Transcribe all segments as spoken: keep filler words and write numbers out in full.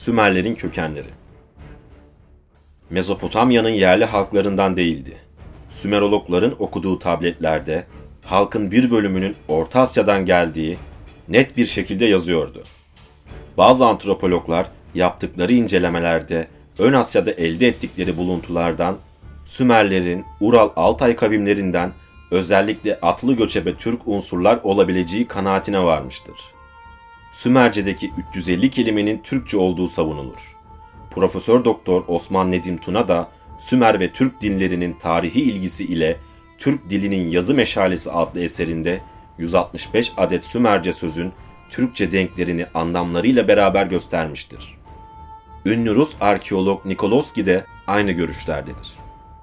Sümerlerin kökenleri. Mezopotamya'nın yerli halklarından değildi. Sümerologların okuduğu tabletlerde halkın bir bölümünün Orta Asya'dan geldiği net bir şekilde yazıyordu. Bazı antropologlar yaptıkları incelemelerde Ön Asya'da elde ettikleri buluntulardan Sümerlerin Ural Altay kavimlerinden özellikle atlı göçebe Türk unsurlar olabileceği kanaatine varmıştır. Sümerce'deki üç yüz elli kelimenin Türkçe olduğu savunulur. Profesör Doktor Osman Nedim Tuna da Sümer ve Türk dillerinin tarihi ilgisi ile Türk dilinin yazı meşalesi adlı eserinde yüz altmış beş adet Sümerce sözün Türkçe denklerini anlamlarıyla beraber göstermiştir. Ünlü Rus arkeolog Nikoloski de aynı görüşlerdedir.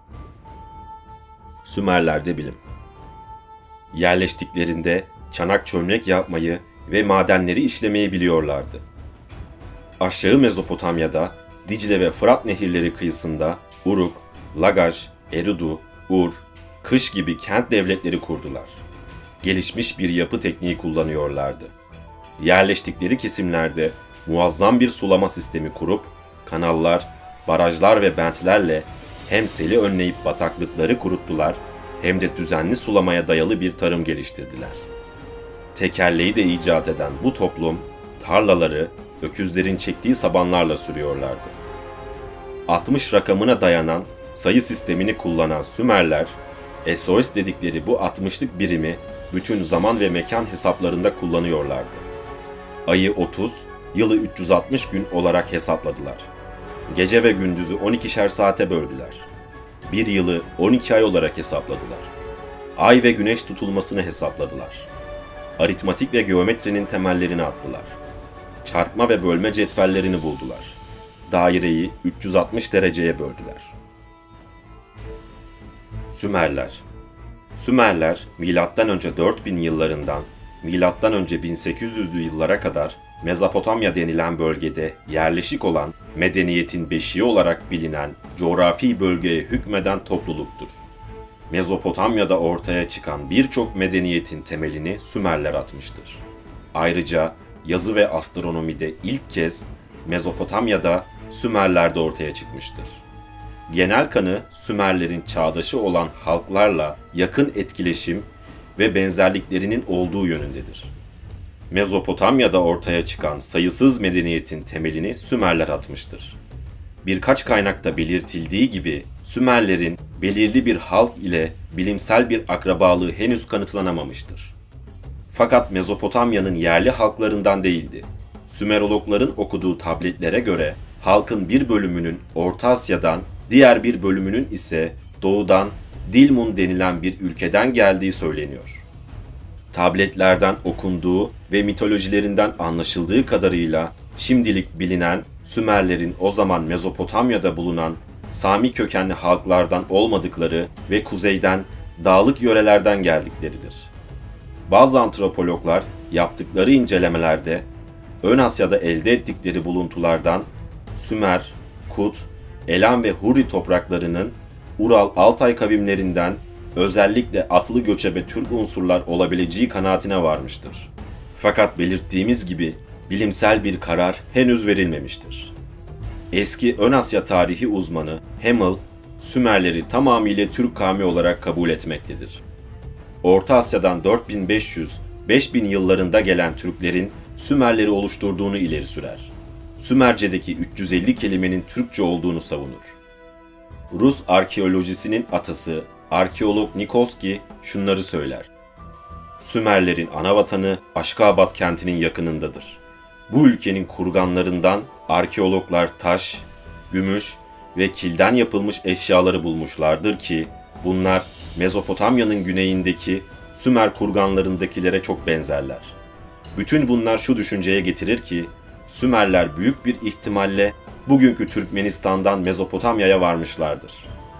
Sümerler'de bilim. Yerleştiklerinde çanak çömlek yapmayı ve madenleri işlemeyi biliyorlardı. Aşağı Mezopotamya'da Dicle ve Fırat nehirleri kıyısında Uruk, Lagash, Eridu, Ur, Kış gibi kent devletleri kurdular. Gelişmiş bir yapı tekniği kullanıyorlardı. Yerleştikleri kesimlerde muazzam bir sulama sistemi kurup kanallar, barajlar ve bentlerle hem seli önleyip bataklıkları kuruttular hem de düzenli sulamaya dayalı bir tarım geliştirdiler. Tekerleği de icat eden bu toplum tarlaları öküzlerin çektiği sabanlarla sürüyorlardı. altmış rakamına dayanan sayı sistemini kullanan Sümerler, S O S dedikleri bu altmışlık birimi bütün zaman ve mekan hesaplarında kullanıyorlardı. Ayı otuz, yılı üç yüz altmış gün olarak hesapladılar. Gece ve gündüzü on ikişer saate böldüler. Bir yılı on iki ay olarak hesapladılar. Ay ve güneş tutulmasını hesapladılar. Aritmatik ve geometrinin temellerini attılar. Çarpma ve bölme cetvellerini buldular. Daireyi üç yüz altmış dereceye böldüler. Sümerler. Sümerler milattan önce dört bin yıllarından milattan önce bin sekiz yüzlü yıllara kadar Mezopotamya denilen bölgede yerleşik olan medeniyetin beşiği olarak bilinen coğrafi bölgeye hükmeden topluluktur. Mezopotamya'da ortaya çıkan birçok medeniyetin temelini Sümerler atmıştır. Ayrıca yazı ve astronomide ilk kez Mezopotamya'da Sümerler'de ortaya çıkmıştır. Genel kanı Sümerlerin çağdaşı olan halklarla yakın etkileşim ve benzerliklerinin olduğu yönündedir. Mezopotamya'da ortaya çıkan sayısız medeniyetin temelini Sümerler atmıştır. Birkaç kaynakta belirtildiği gibi Sümerlerin belirli bir halk ile bilimsel bir akrabalığı henüz kanıtlanamamıştır. Fakat Mezopotamya'nın yerli halklarından değildi. Sümerologların okuduğu tabletlere göre halkın bir bölümünün Orta Asya'dan, diğer bir bölümünün ise doğudan Dilmun denilen bir ülkeden geldiği söyleniyor. Tabletlerden okunduğu ve mitolojilerinden anlaşıldığı kadarıyla şimdilik bilinen Sümerlerin o zaman Mezopotamya'da bulunan Sami kökenli halklardan olmadıkları ve kuzeyden, dağlık yörelerden geldikleridir. Bazı antropologlar yaptıkları incelemelerde Ön Asya'da elde ettikleri buluntulardan Sümer, Kut, Elam ve Hurri topraklarının Ural Altay kavimlerinden özellikle atlı göçebe Türk unsurlar olabileceği kanaatine varmıştır. Fakat belirttiğimiz gibi bilimsel bir karar henüz verilmemiştir. Eski Ön Asya tarihi uzmanı Hamill, Sümerleri tamamıyla Türk kavmi olarak kabul etmektedir. Orta Asya'dan dört bin beş yüz - beş bin yıllarında gelen Türklerin Sümerleri oluşturduğunu ileri sürer. Sümerce'deki üç yüz elli kelimenin Türkçe olduğunu savunur. Rus arkeolojisinin atası arkeolog Nikoski şunları söyler. Sümerlerin anavatanı Aşkabat kentinin yakınındadır. Bu ülkenin kurganlarından arkeologlar taş, gümüş ve kilden yapılmış eşyaları bulmuşlardır ki bunlar Mezopotamya'nın güneyindeki Sümer kurganlarındakilere çok benzerler. Bütün bunlar şu düşünceye getirir ki Sümerler büyük bir ihtimalle bugünkü Türkmenistan'dan Mezopotamya'ya varmışlardır.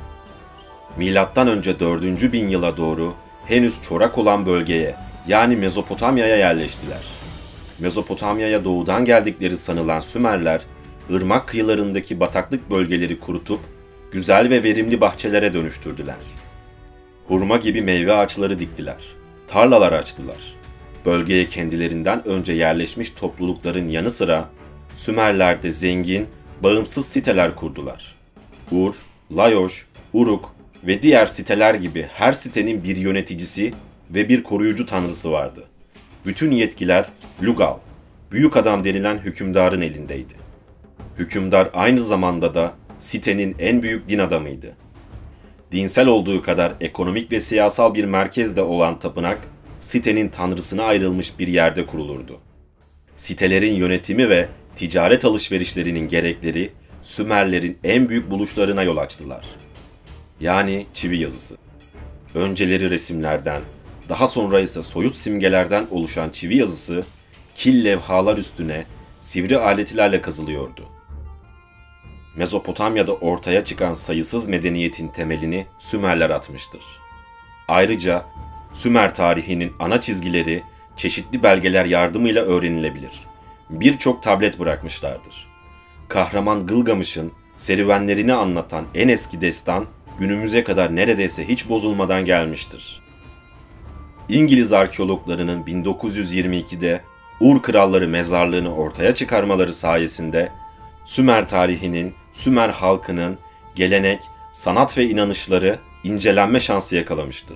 Milattan önce dördüncü bin yıla doğru henüz çorak olan bölgeye yani Mezopotamya'ya yerleştiler. Mezopotamya'ya doğudan geldikleri sanılan Sümerler, ırmak kıyılarındaki bataklık bölgeleri kurutup güzel ve verimli bahçelere dönüştürdüler. Hurma gibi meyve ağaçları diktiler, tarlalar açtılar. Bölgeye kendilerinden önce yerleşmiş toplulukların yanı sıra Sümerler de zengin, bağımsız siteler kurdular. Ur, Layoş, Uruk ve diğer siteler gibi her sitenin bir yöneticisi ve bir koruyucu tanrısı vardı. Bütün yetkiler Lugal, büyük adam denilen hükümdarın elindeydi. Hükümdar aynı zamanda da sitenin en büyük din adamıydı. Dinsel olduğu kadar ekonomik ve siyasal bir merkezde olan tapınak, sitenin tanrısına ayrılmış bir yerde kurulurdu. Sitelerin yönetimi ve ticaret alışverişlerinin gerekleri Sümerlerin en büyük buluşlarına yol açtılar. Yani çivi yazısı. Önceleri resimlerden, daha sonra ise soyut simgelerden oluşan çivi yazısı, kil levhalar üstüne sivri aletilerle kazılıyordu. Mezopotamya'da ortaya çıkan sayısız medeniyetin temelini Sümerler atmıştır. Ayrıca Sümer tarihinin ana çizgileri çeşitli belgeler yardımıyla öğrenilebilir. Birçok tablet bırakmışlardır. Kahraman Gılgamış'ın serüvenlerini anlatan en eski destan günümüze kadar neredeyse hiç bozulmadan gelmiştir. İngiliz arkeologlarının bin dokuz yüz yirmi ikide Ur Kralları mezarlığını ortaya çıkarmaları sayesinde Sümer tarihinin, Sümer halkının gelenek, sanat ve inanışları incelenme şansı yakalamıştır.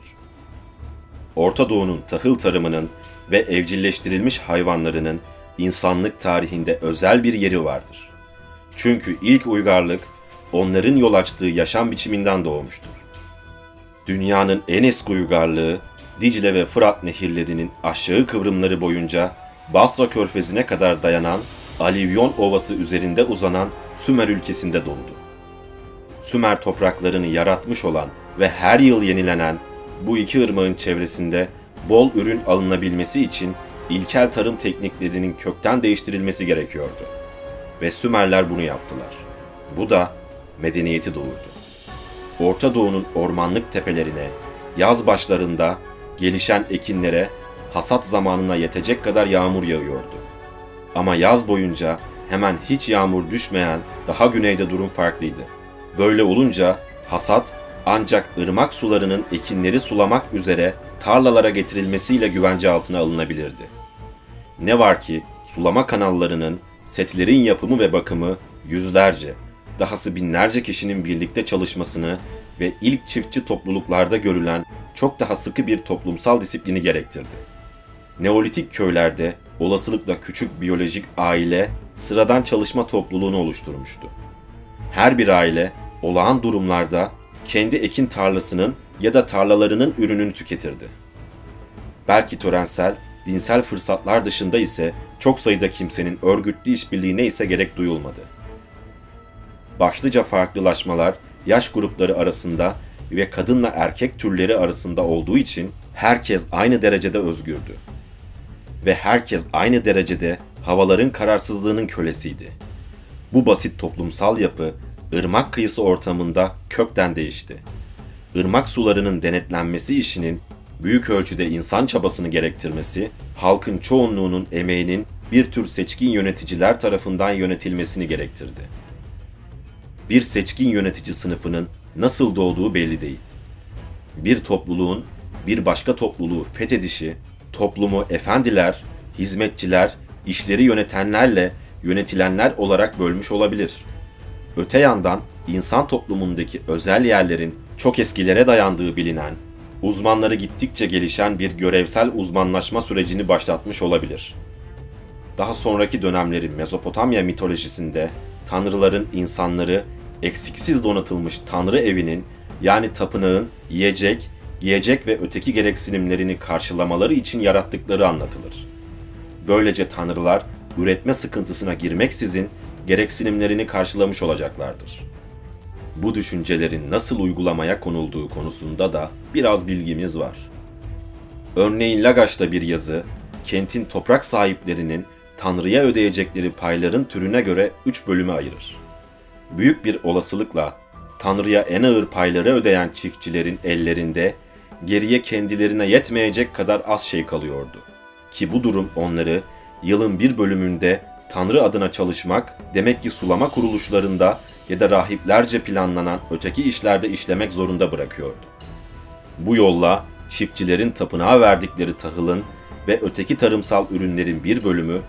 Orta Doğu'nun tahıl tarımının ve evcilleştirilmiş hayvanlarının insanlık tarihinde özel bir yeri vardır. Çünkü ilk uygarlık onların yol açtığı yaşam biçiminden doğmuştur. Dünyanın en eski uygarlığı Dicle ve Fırat nehirlerinin aşağı kıvrımları boyunca Basra Körfezi'ne kadar dayanan Alivyon Ovası üzerinde uzanan Sümer ülkesinde doğdu. Sümer topraklarını yaratmış olan ve her yıl yenilenen bu iki ırmağın çevresinde bol ürün alınabilmesi için ilkel tarım tekniklerinin kökten değiştirilmesi gerekiyordu. Ve Sümerler bunu yaptılar. Bu da medeniyeti doğurdu. Orta Doğu'nun ormanlık tepelerine, yaz başlarında gelişen ekinlere hasat zamanına yetecek kadar yağmur yağıyordu. Ama yaz boyunca hemen hiç yağmur düşmeyen daha güneyde durum farklıydı. Böyle olunca hasat ancak ırmak sularının ekinleri sulamak üzere tarlalara getirilmesiyle güvence altına alınabilirdi. Ne var ki sulama kanallarının, setlerin yapımı ve bakımı yüzlerce, dahası binlerce kişinin birlikte çalışmasını ve ilk çiftçi topluluklarda görülen çok daha sıkı bir toplumsal disiplini gerektirdi. Neolitik köylerde olasılıkla küçük biyolojik aile sıradan çalışma topluluğunu oluşturmuştu. Her bir aile olağan durumlarda kendi ekin tarlasının ya da tarlalarının ürününü tüketirdi. Belki törensel, dinsel fırsatlar dışında ise çok sayıda kimsenin örgütlü işbirliğine ise gerek duyulmadı. Başlıca farklılaşmalar yaş grupları arasında ve kadınla erkek türleri arasında olduğu için herkes aynı derecede özgürdü. Ve herkes aynı derecede havaların kararsızlığının kölesiydi. Bu basit toplumsal yapı ırmak kıyısı ortamında kökten değişti. Irmak sularının denetlenmesi işinin büyük ölçüde insan çabasını gerektirmesi, halkın çoğunluğunun emeğinin bir tür seçkin yöneticiler tarafından yönetilmesini gerektirdi. Bir seçkin yönetici sınıfının nasıl doğduğu belli değil. Bir topluluğun bir başka topluluğu fethedişi, toplumu efendiler, hizmetçiler, işleri yönetenlerle yönetilenler olarak bölmüş olabilir. Öte yandan insan toplumundaki özel yerlerin çok eskilere dayandığı bilinen, uzmanları gittikçe gelişen bir görevsel uzmanlaşma sürecini başlatmış olabilir. Daha sonraki dönemlerin Mezopotamya mitolojisinde tanrıların insanları eksiksiz donatılmış tanrı evinin yani tapınağın yiyecek, giyecek ve öteki gereksinimlerini karşılamaları için yarattıkları anlatılır. Böylece tanrılar üretme sıkıntısına girmeksizin gereksinimlerini karşılamış olacaklardır. Bu düşüncelerin nasıl uygulamaya konulduğu konusunda da biraz bilgimiz var. Örneğin Lagaş'ta bir yazı, kentin toprak sahiplerinin Tanrı'ya ödeyecekleri payların türüne göre üç bölüme ayırır. Büyük bir olasılıkla Tanrı'ya en ağır payları ödeyen çiftçilerin ellerinde geriye kendilerine yetmeyecek kadar az şey kalıyordu. Ki bu durum onları yılın bir bölümünde Tanrı adına çalışmak, demek ki sulama kuruluşlarında ya da rahiplerce planlanan öteki işlerde işlemek zorunda bırakıyordu. Bu yolla çiftçilerin tapınağa verdikleri tahılın ve öteki tarımsal ürünlerin bir bölümü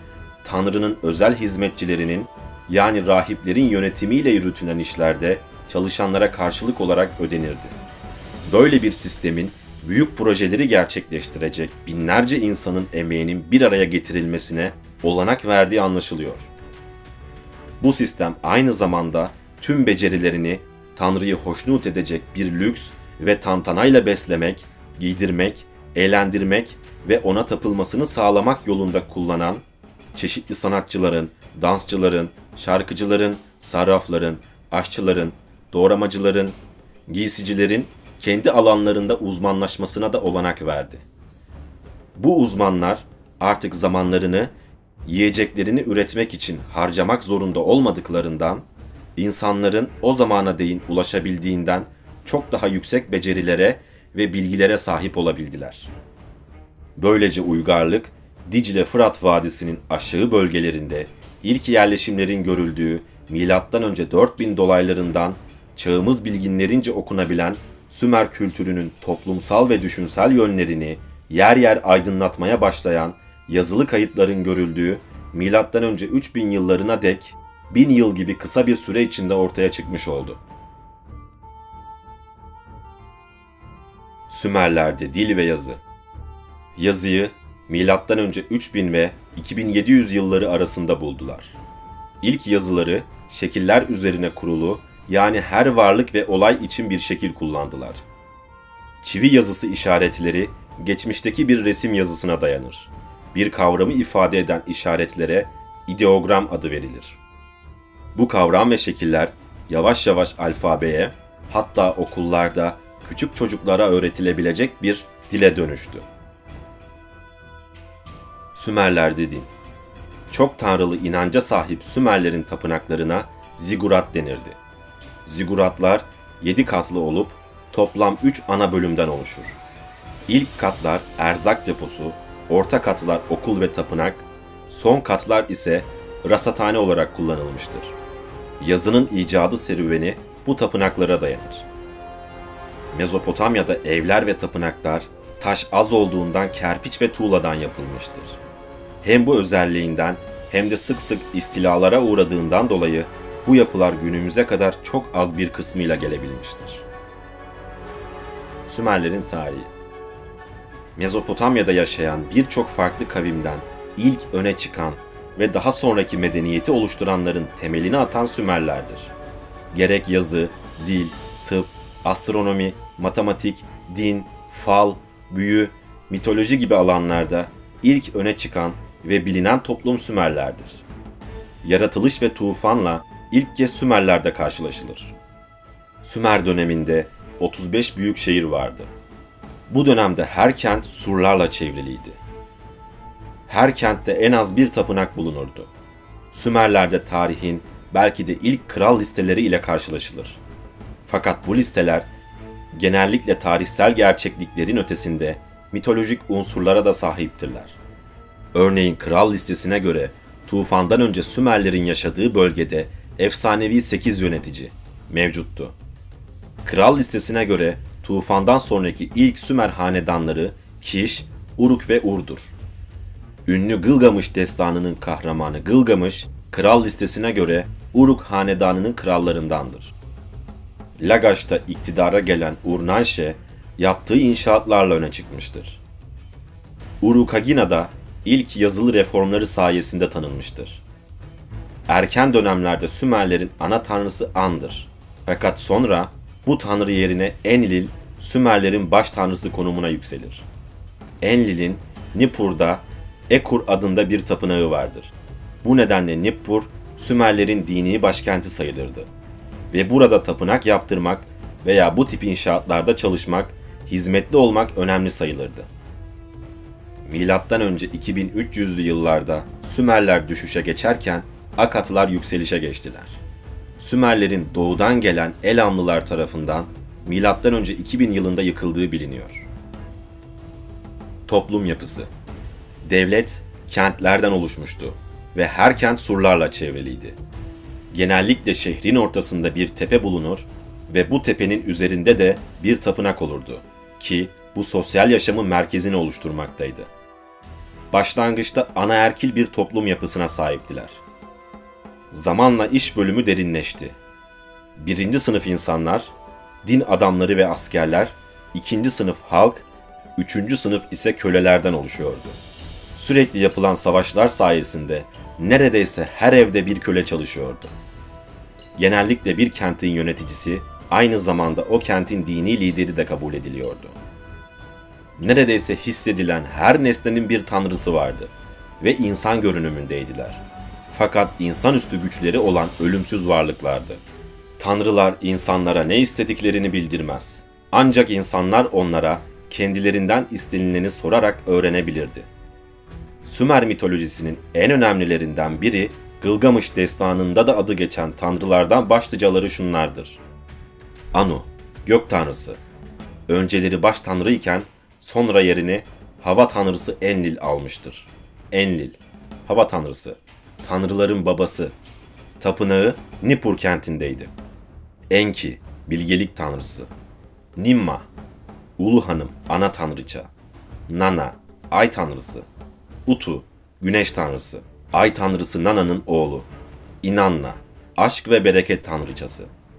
Tanrı'nın özel hizmetçilerinin yani rahiplerin yönetimiyle yürütülen işlerde çalışanlara karşılık olarak ödenirdi. Böyle bir sistemin büyük projeleri gerçekleştirecek binlerce insanın emeğinin bir araya getirilmesine olanak verdiği anlaşılıyor. Bu sistem aynı zamanda tüm becerilerini Tanrı'yı hoşnut edecek bir lüks ve tantanayla beslemek, giydirmek, eğlendirmek ve ona tapılmasını sağlamak yolunda kullanan çeşitli sanatçıların, dansçıların, şarkıcıların, sarrafların, aşçıların, doğramacıların, giysicilerin kendi alanlarında uzmanlaşmasına da olanak verdi. Bu uzmanlar artık zamanlarını yiyeceklerini üretmek için harcamak zorunda olmadıklarından, insanların o zamana değin ulaşabildiğinden çok daha yüksek becerilere ve bilgilere sahip olabildiler. Böylece uygarlık, Dicle-Fırat Vadisi'nin aşağı bölgelerinde ilk yerleşimlerin görüldüğü milattan önce dört bin dolaylarından çağımız bilginlerince okunabilen Sümer kültürünün toplumsal ve düşünsel yönlerini yer yer aydınlatmaya başlayan yazılı kayıtların görüldüğü milattan önce üç bin yıllarına dek bin yıl gibi kısa bir süre içinde ortaya çıkmış oldu. Sümerler'de dil ve yazı. Yazıyı milattan önce üç bin ve iki bin yedi yüz yılları arasında buldular. İlk yazıları şekiller üzerine kurulu, yani her varlık ve olay için bir şekil kullandılar. Çivi yazısı işaretleri geçmişteki bir resim yazısına dayanır. Bir kavramı ifade eden işaretlere ideogram adı verilir. Bu kavram ve şekiller yavaş yavaş alfabeye, hatta okullarda küçük çocuklara öğretilebilecek bir dile dönüştü. Sümerler'de din. Çok tanrılı inanca sahip Sümerlerin tapınaklarına zigurat denirdi. Ziguratlar yedi katlı olup toplam üç ana bölümden oluşur. İlk katlar erzak deposu, orta katlar okul ve tapınak, son katlar ise rasathane olarak kullanılmıştır. Yazının icadı serüveni bu tapınaklara dayanır. Mezopotamya'da evler ve tapınaklar taş az olduğundan kerpiç ve tuğladan yapılmıştır. Hem bu özelliğinden hem de sık sık istilalara uğradığından dolayı bu yapılar günümüze kadar çok az bir kısmıyla gelebilmiştir. Sümerlerin tarihi. Mezopotamya'da yaşayan birçok farklı kavimden ilk öne çıkan ve daha sonraki medeniyeti oluşturanların temelini atan Sümerlerdir. Gerek yazı, dil, tıp, astronomi, matematik, din, fal, büyü, mitoloji gibi alanlarda ilk öne çıkan ve bilinen toplum Sümerlerdir. Yaratılış ve tufanla ilk kez Sümerler'de karşılaşılır. Sümer döneminde otuz beş büyük şehir vardı. Bu dönemde her kent surlarla çevriliydi. Her kentte en az bir tapınak bulunurdu. Sümerler'de tarihin belki de ilk kral listeleri ile karşılaşılır. Fakat bu listeler genellikle tarihsel gerçekliklerin ötesinde mitolojik unsurlara da sahiptirler. Örneğin kral listesine göre tufandan önce Sümerlerin yaşadığı bölgede efsanevi sekiz yönetici mevcuttu. Kral listesine göre tufandan sonraki ilk Sümer hanedanları Kiş, Uruk ve Ur'dur. Ünlü Gılgamış destanının kahramanı Gılgamış, kral listesine göre Uruk hanedanının krallarındandır. Lagaş'ta iktidara gelen Urnanşe, yaptığı inşaatlarla öne çıkmıştır. Urukagina ilk yazılı reformları sayesinde tanınmıştır. Erken dönemlerde Sümerlerin ana tanrısı An'dır. Fakat sonra bu tanrı yerine Enlil, Sümerlerin baş tanrısı konumuna yükselir. Enlil'in Nippur'da Ekur adında bir tapınağı vardır. Bu nedenle Nippur, Sümerlerin dini başkenti sayılırdı. Ve burada tapınak yaptırmak veya bu tip inşaatlarda çalışmak, hizmetli olmak önemli sayılırdı. Milattan önce iki bin üç yüzlü yıllarda Sümerler düşüşe geçerken Akatlar yükselişe geçtiler. Sümerlerin doğudan gelen Elamlılar tarafından milattan önce iki bin yılında yıkıldığı biliniyor. Toplum yapısı. Devlet kentlerden oluşmuştu ve her kent surlarla çevriliydi. Genellikle şehrin ortasında bir tepe bulunur ve bu tepenin üzerinde de bir tapınak olurdu ki bu sosyal yaşamın merkezini oluşturmaktaydı. başlangıçta anaerkil bir toplum yapısına sahiptiler. Zamanla iş bölümü derinleşti. Birinci sınıf insanlar, din adamları ve askerler, ikinci sınıf halk, üçüncü sınıf ise kölelerden oluşuyordu. Sürekli yapılan savaşlar sayesinde neredeyse her evde bir köle çalışıyordu. Genellikle bir kentin yöneticisi, aynı zamanda o kentin dini lideri de kabul ediliyordu. Neredeyse hissedilen her nesnenin bir tanrısı vardı ve insan görünümündeydiler. Fakat insanüstü güçleri olan ölümsüz varlıklardı. Tanrılar insanlara ne istediklerini bildirmez. Ancak insanlar onlara kendilerinden istenileni sorarak öğrenebilirdi. Sümer mitolojisinin en önemlilerinden biri, Gılgamış destanında da adı geçen tanrılardan başlıcaları şunlardır. Anu, gök tanrısı. Önceleri baş tanrı iken sonra yerini hava tanrısı Enlil almıştır. Enlil, hava tanrısı, tanrıların babası. Tapınağı Nippur kentindeydi. Enki, bilgelik tanrısı. Nimma, ulu hanım, ana tanrıça. Nana, ay tanrısı. Utu, güneş tanrısı. Ay tanrısı Nana'nın oğlu. Inanna, aşk ve bereket tanrıçası.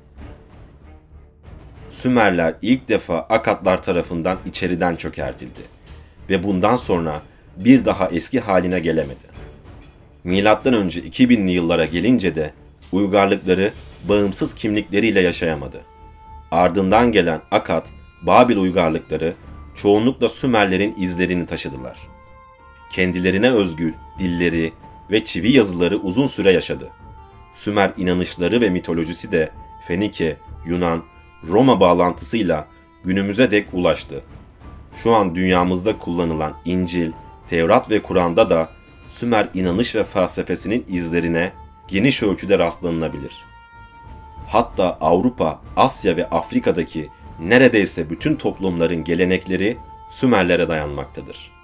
Sümerler ilk defa Akatlar tarafından içeriden çökertildi ve bundan sonra bir daha eski haline gelemedi. Milattan önce iki binli yıllara gelince de uygarlıkları bağımsız kimlikleriyle yaşayamadı. Ardından gelen Akat, Babil uygarlıkları çoğunlukla Sümerlerin izlerini taşıdılar. Kendilerine özgü dilleri ve çivi yazıları uzun süre yaşadı. Sümer inanışları ve mitolojisi de Fenike, Yunan, Roma bağlantısıyla günümüze dek ulaştı. Şu an dünyamızda kullanılan İncil, Tevrat ve Kur'an'da da Sümer inanış ve felsefesinin izlerine geniş ölçüde rastlanılabilir. Hatta Avrupa, Asya ve Afrika'daki neredeyse bütün toplumların gelenekleri Sümerlere dayanmaktadır.